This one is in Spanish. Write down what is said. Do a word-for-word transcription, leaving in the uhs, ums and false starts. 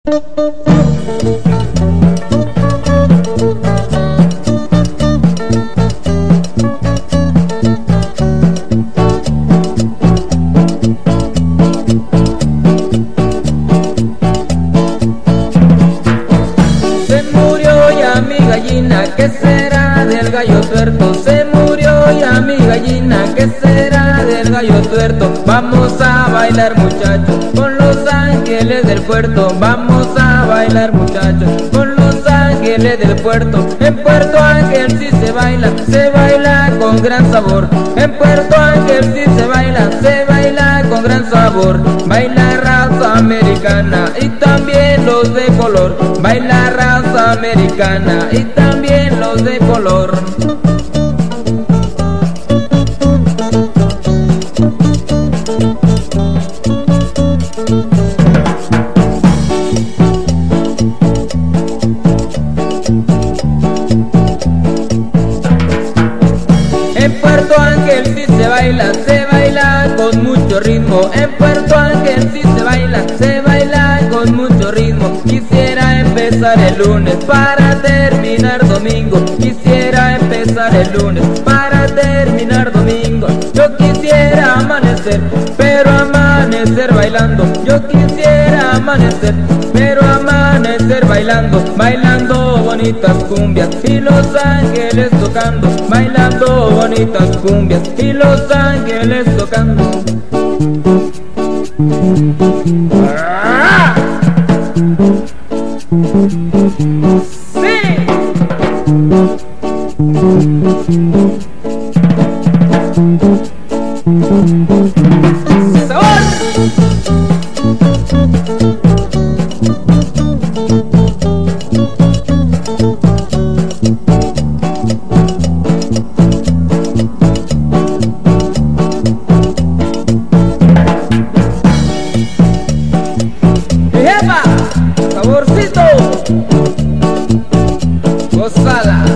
Se murió ya mi gallina, ¿qué será del gallo tuerto? Se murió ya mi gallina, ¿qué será del gallo tuerto? Vamos a bailar muchachos con los ángeles del puerto. Vamos a bailar muchachos con los ángeles del puerto. En Puerto Ángel sí se baila, se baila con gran sabor. En Puerto Ángel sí se baila, se baila con gran sabor. Baila raza americana y también los de color. Baila raza americana y también los de color. En Puerto Ángel sí se baila, se baila con mucho ritmo. En Puerto Ángel sí se baila, se baila con mucho ritmo. Quisiera empezar el lunes para terminar domingo. Quisiera empezar el lunes para terminar domingo. Yo quisiera amanecer, pero amanecer bailando. Yo quisiera amanecer, pero amanecer bailando. Bailando bonitas cumbias y los ángeles tocando. Bailando bonitas cumbias y los ángeles tocando. ¡Ah! ¡Sí! ¡Sabor! ¡Epa! ¡Saborcito! ¡Gózala!